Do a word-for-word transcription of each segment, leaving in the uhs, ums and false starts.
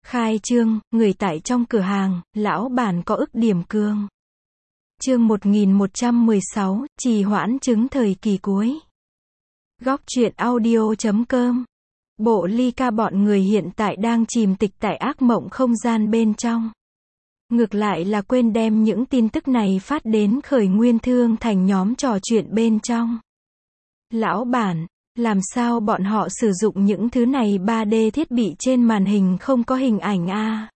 Khai trương, người tại trong cửa hàng, lão bản có ức điểm cường. Chương một nghìn một trăm mười sáu, trì hoãn chứng thời kỳ cuối. Góc truyện audio chấm com. Bộ ly ca bọn người hiện tại đang chìm tịch tại ác mộng không gian bên trong. Ngược lại là quên đem những tin tức này phát đến Khởi Nguyên Thương Thành nhóm trò chuyện bên trong. Lão bản, làm sao bọn họ sử dụng những thứ này ba D thiết bị trên màn hình không có hình ảnh a?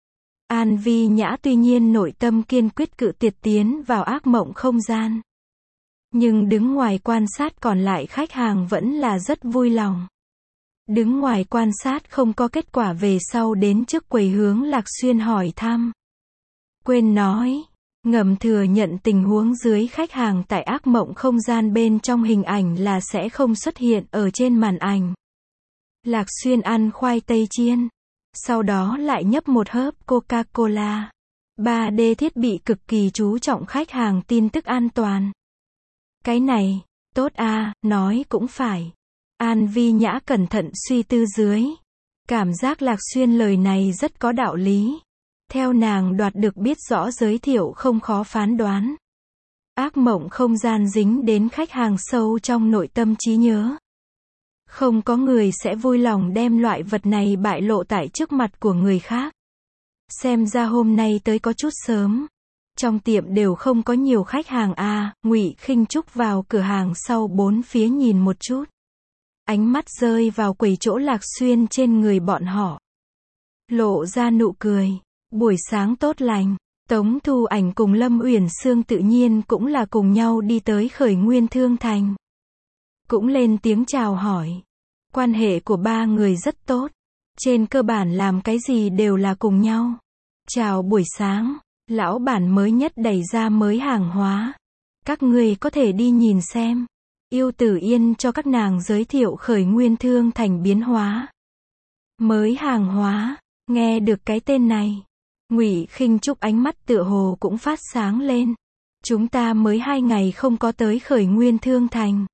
An Vi Nhã tuy nhiên nội tâm kiên quyết cự tuyệt tiến vào ác mộng không gian. Nhưng đứng ngoài quan sát còn lại khách hàng vẫn là rất vui lòng. Đứng ngoài quan sát không có kết quả về sau đến trước quầy hướng Lạc Xuyên hỏi thăm. Quên nói, ngầm thừa nhận tình huống dưới khách hàng tại ác mộng không gian bên trong hình ảnh là sẽ không xuất hiện ở trên màn ảnh. Lạc Xuyên ăn khoai tây chiên. Sau đó lại nhấp một hớp Coca-Cola. ba D thiết bị cực kỳ chú trọng khách hàng tin tức an toàn. Cái này, tốt a, nói cũng phải. An Vi Nhã cẩn thận suy tư dưới. Cảm giác Lạc Xuyên lời này rất có đạo lý. Theo nàng đoạt được biết rõ giới thiệu không khó phán đoán. Ác mộng không gian dính đến khách hàng sâu trong nội tâm trí nhớ. Không có người sẽ vui lòng đem loại vật này bại lộ tại trước mặt của người khác. Xem ra hôm nay tới có chút sớm. Trong tiệm đều không có nhiều khách hàng a. À, Ngụy Khinh Trúc vào cửa hàng sau bốn phía nhìn một chút. Ánh mắt rơi vào quầy chỗ Lạc Xuyên trên người bọn họ. Lộ ra nụ cười. Buổi sáng tốt lành. Tống Thu Ảnh cùng Lâm Uyển Sương tự nhiên cũng là cùng nhau đi tới Khởi Nguyên Thương Thành. Cũng lên tiếng chào hỏi. Quan hệ của ba người rất tốt. Trên cơ bản làm cái gì đều là cùng nhau. Chào buổi sáng. Lão bản mới nhất đẩy ra mới hàng hóa. Các người có thể đi nhìn xem. Yêu Tử Yên cho các nàng giới thiệu Khởi Nguyên Thương Thành biến hóa. Mới hàng hóa. Nghe được cái tên này. Ngụy Khinh Trúc ánh mắt tựa hồ cũng phát sáng lên. Chúng ta mới hai ngày không có tới Khởi Nguyên Thương Thành.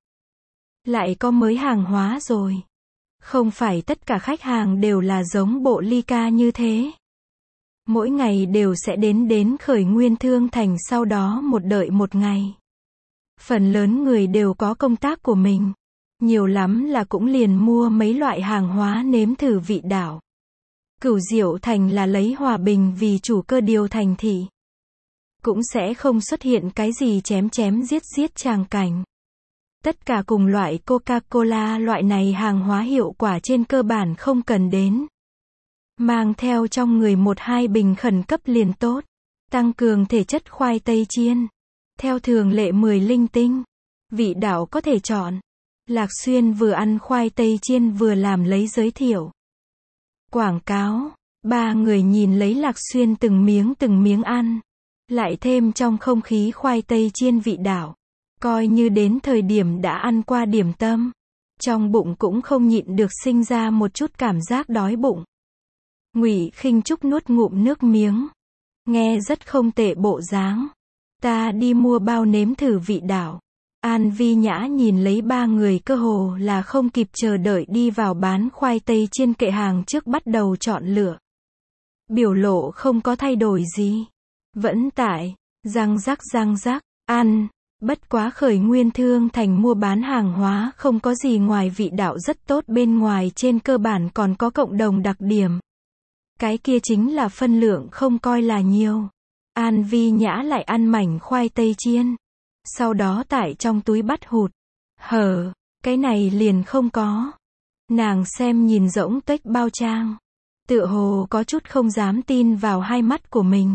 Lại có mới hàng hóa rồi. Không phải tất cả khách hàng đều là giống bộ ly ca như thế. Mỗi ngày đều sẽ đến đến Khởi Nguyên Thương Thành sau đó một đợi một ngày. Phần lớn người đều có công tác của mình. Nhiều lắm là cũng liền mua mấy loại hàng hóa nếm thử vị đạo. Cửu Diệu Thành là lấy hòa bình vì chủ cơ điều thành thị. Cũng sẽ không xuất hiện cái gì chém chém giết giết tràng cảnh. Tất cả cùng loại Coca-Cola loại này hàng hóa hiệu quả trên cơ bản không cần đến. Mang theo trong người một hai bình khẩn cấp liền tốt. Tăng cường thể chất khoai tây chiên. Theo thường lệ mười linh tinh. Vị đạo có thể chọn. Lạc Xuyên vừa ăn khoai tây chiên vừa làm lấy giới thiệu. Quảng cáo. Ba người nhìn lấy Lạc Xuyên từng miếng từng miếng ăn. Lại thêm trong không khí khoai tây chiên vị đạo. Coi như đến thời điểm đã ăn qua điểm tâm. Trong bụng cũng không nhịn được sinh ra một chút cảm giác đói bụng. Ngụy Khinh Trúc nuốt ngụm nước miếng. Nghe rất không tệ bộ dáng. Ta đi mua bao nếm thử vị đạo. An Vi Nhã nhìn lấy ba người cơ hồ là không kịp chờ đợi đi vào bán khoai tây trên kệ hàng trước bắt đầu chọn lựa. Biểu lộ không có thay đổi gì. Vẫn tại, răng rắc răng rắc, ăn. Bất quá Khởi Nguyên Thương Thành mua bán hàng hóa không có gì ngoài vị đạo rất tốt bên ngoài trên cơ bản còn có cộng đồng đặc điểm. Cái kia chính là phân lượng không coi là nhiều. An Vi Nhã lại ăn mảnh khoai tây chiên. Sau đó tại trong túi bắt hụt. Hở, cái này liền không có. Nàng xem nhìn rỗng tuếch bao trang. Tựa hồ có chút không dám tin vào hai mắt của mình.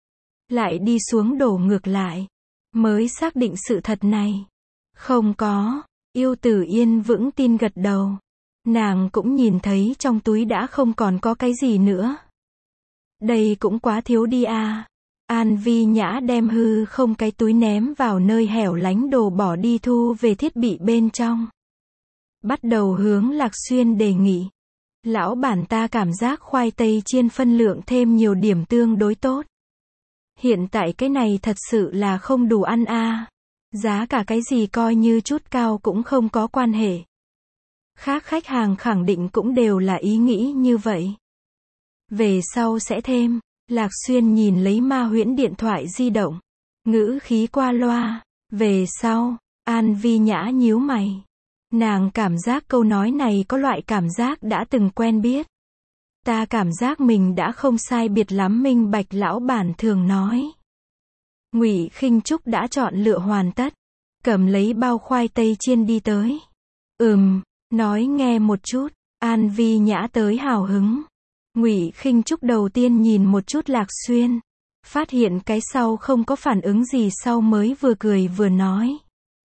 Lại đi xuống đổ ngược lại. Mới xác định sự thật này. Không có. Yêu Tử Yên vững tin gật đầu. Nàng cũng nhìn thấy trong túi đã không còn có cái gì nữa. Đây cũng quá thiếu đi a. An Vi Nhã đem hư không cái túi ném vào nơi hẻo lánh đồ bỏ đi thu về thiết bị bên trong. Bắt đầu hướng Lạc Xuyên đề nghị. Lão bản ta cảm giác khoai tây chiên phân lượng thêm nhiều điểm tương đối tốt. Hiện tại cái này thật sự là không đủ ăn a. Giá cả cái gì coi như chút cao cũng không có quan hệ. Khác khách hàng khẳng định cũng đều là ý nghĩ như vậy. Về sau sẽ thêm. Lạc Xuyên nhìn lấy Ma Huyễn điện thoại di động. Ngữ khí qua loa. Về sau. An Vi Nhã nhíu mày. Nàng cảm giác câu nói này có loại cảm giác đã từng quen biết. Ta cảm giác mình đã không sai biệt lắm minh bạch lão bản thường nói. Ngụy Khinh Trúc đã chọn lựa hoàn tất. Cầm lấy bao khoai tây chiên đi tới. Ừm, nói nghe một chút. An Vi Nhã tới hào hứng. Ngụy Khinh Trúc đầu tiên nhìn một chút Lạc Xuyên. Phát hiện cái sau không có phản ứng gì sau mới vừa cười vừa nói.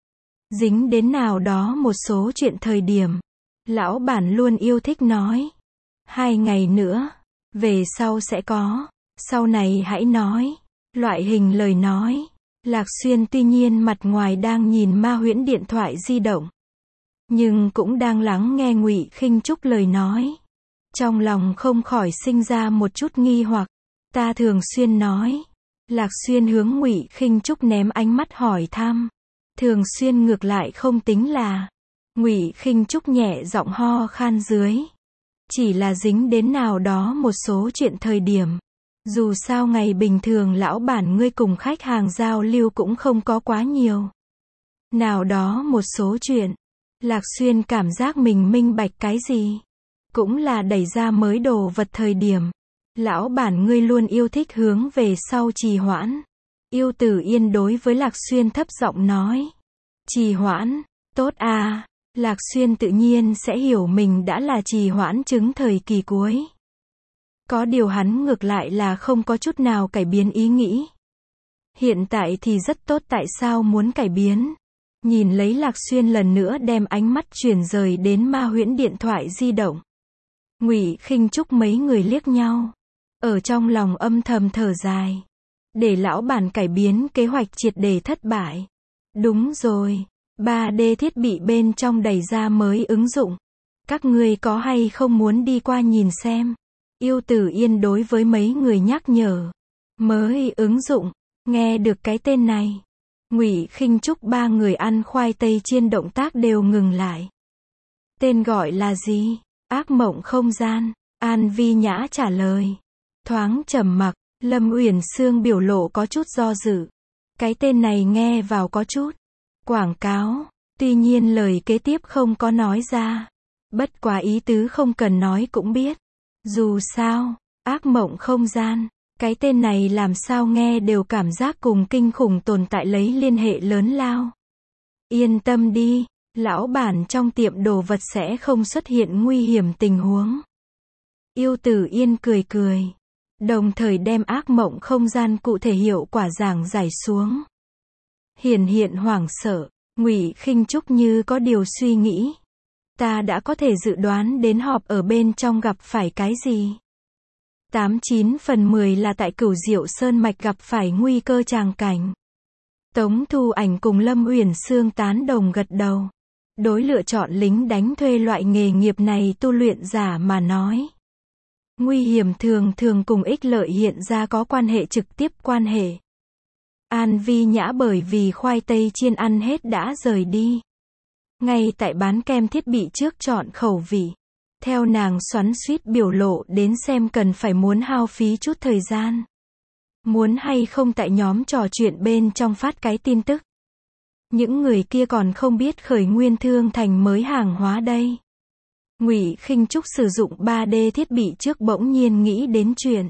Dính đến nào đó một số chuyện thời điểm. Lão bản luôn yêu thích nói. Hai ngày nữa. Về sau sẽ có. Sau này hãy nói. Loại hình lời nói. Lạc Xuyên tuy nhiên mặt ngoài đang nhìn Ma Huyễn điện thoại di động. Nhưng cũng đang lắng nghe Ngụy Khinh Trúc lời nói. Trong lòng không khỏi sinh ra một chút nghi hoặc. Ta thường xuyên nói. Lạc Xuyên hướng Ngụy Khinh Trúc ném ánh mắt hỏi thăm. Thường xuyên ngược lại không tính là. Ngụy Khinh Trúc nhẹ giọng ho khan dưới. Chỉ là dính đến nào đó một số chuyện thời điểm. Dù sao ngày bình thường lão bản ngươi cùng khách hàng giao lưu cũng không có quá nhiều. Nào đó một số chuyện. Lạc Xuyên cảm giác mình minh bạch cái gì. Cũng là đẩy ra mới đồ vật thời điểm. Lão bản ngươi luôn yêu thích hướng về sau trì hoãn. Yêu Tử Yên đối với Lạc Xuyên thấp giọng nói. Trì hoãn, tốt à. Lạc Xuyên tự nhiên sẽ hiểu mình đã là trì hoãn chứng thời kỳ cuối. Có điều hắn ngược lại là không có chút nào cải biến ý nghĩ. Hiện tại thì rất tốt, tại sao muốn cải biến? Nhìn lấy Lạc Xuyên lần nữa đem ánh mắt chuyển rời đến Ma Huyễn điện thoại di động. Ngụy Khinh Trúc mấy người liếc nhau. Ở trong lòng âm thầm thở dài. Để lão bản cải biến kế hoạch triệt để thất bại. Đúng rồi. ba D thiết bị bên trong đẩy ra mới ứng dụng. Các ngươi có hay không muốn đi qua nhìn xem? Yêu Tử Yên đối với mấy người nhắc nhở. Mới ứng dụng. Nghe được cái tên này. Ngụy Khinh Trúc ba người ăn khoai tây chiên động tác đều ngừng lại. Tên gọi là gì? Ác mộng không gian. An Vi Nhã trả lời. Thoáng trầm mặc. Lâm Uyển Sương biểu lộ có chút do dự. Cái tên này nghe vào có chút quảng cáo. Tuy nhiên lời kế tiếp không có nói ra. Bất quá ý tứ không cần nói cũng biết. Dù sao, ác mộng không gian. Cái tên này làm sao nghe đều cảm giác cùng kinh khủng tồn tại lấy liên hệ lớn lao. Yên tâm đi, lão bản trong tiệm đồ vật sẽ không xuất hiện nguy hiểm tình huống. Yêu Tử Yên cười cười. Đồng thời đem ác mộng không gian cụ thể hiệu quả giảng giải xuống. Hiển hiện hoảng sợ, Ngụy Khinh Trúc như có điều suy nghĩ. Ta đã có thể dự đoán đến họp ở bên trong gặp phải cái gì. Tám chín phần mười là tại Cửu Diệu Sơn Mạch gặp phải nguy cơ tràng cảnh. Tống Thu Ảnh cùng Lâm Uyển Sương tán đồng gật đầu. Đối lựa chọn lính đánh thuê loại nghề nghiệp này tu luyện giả mà nói. Nguy hiểm thường thường cùng ích lợi hiện ra có quan hệ trực tiếp quan hệ. An Vi Nhã bởi vì khoai tây chiên ăn hết đã rời đi. Ngay tại bán kem thiết bị trước chọn khẩu vị. Theo nàng xoắn xuýt biểu lộ đến xem cần phải muốn hao phí chút thời gian. Muốn hay không tại nhóm trò chuyện bên trong phát cái tin tức. Những người kia còn không biết khởi nguyên thương thành mới hàng hóa đây. Ngụy Khinh Trúc sử dụng ba D thiết bị trước bỗng nhiên nghĩ đến chuyện.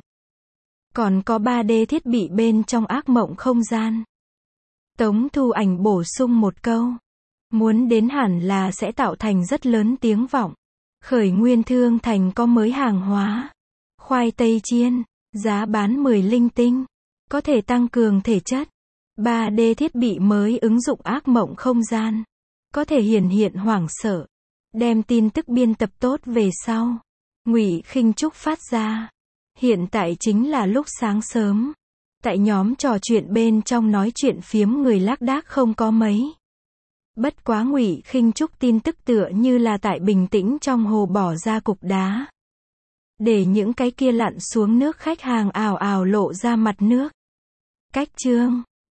Còn có ba D thiết bị bên trong ác mộng không gian. Tống Thu Ảnh bổ sung một câu. Muốn đến hẳn là sẽ tạo thành rất lớn tiếng vọng. Khởi nguyên thương thành có mới hàng hóa. Khoai tây chiên, giá bán mười linh tinh. Có thể tăng cường thể chất. ba D thiết bị mới ứng dụng ác mộng không gian. Có thể hiển hiện hoảng sợ. Đem tin tức biên tập tốt về sau. Ngụy Khinh Trúc phát ra. Hiện tại chính là lúc sáng sớm. Tại nhóm trò chuyện bên trong nói chuyện phiếm người lác đác không có mấy. Bất quá Ngụy Khinh Trúc tin tức tựa như là tại bình tĩnh trong hồ bỏ ra cục đá. Để những cái kia lặn xuống nước khách hàng ào ào lộ ra mặt nước. Cách chương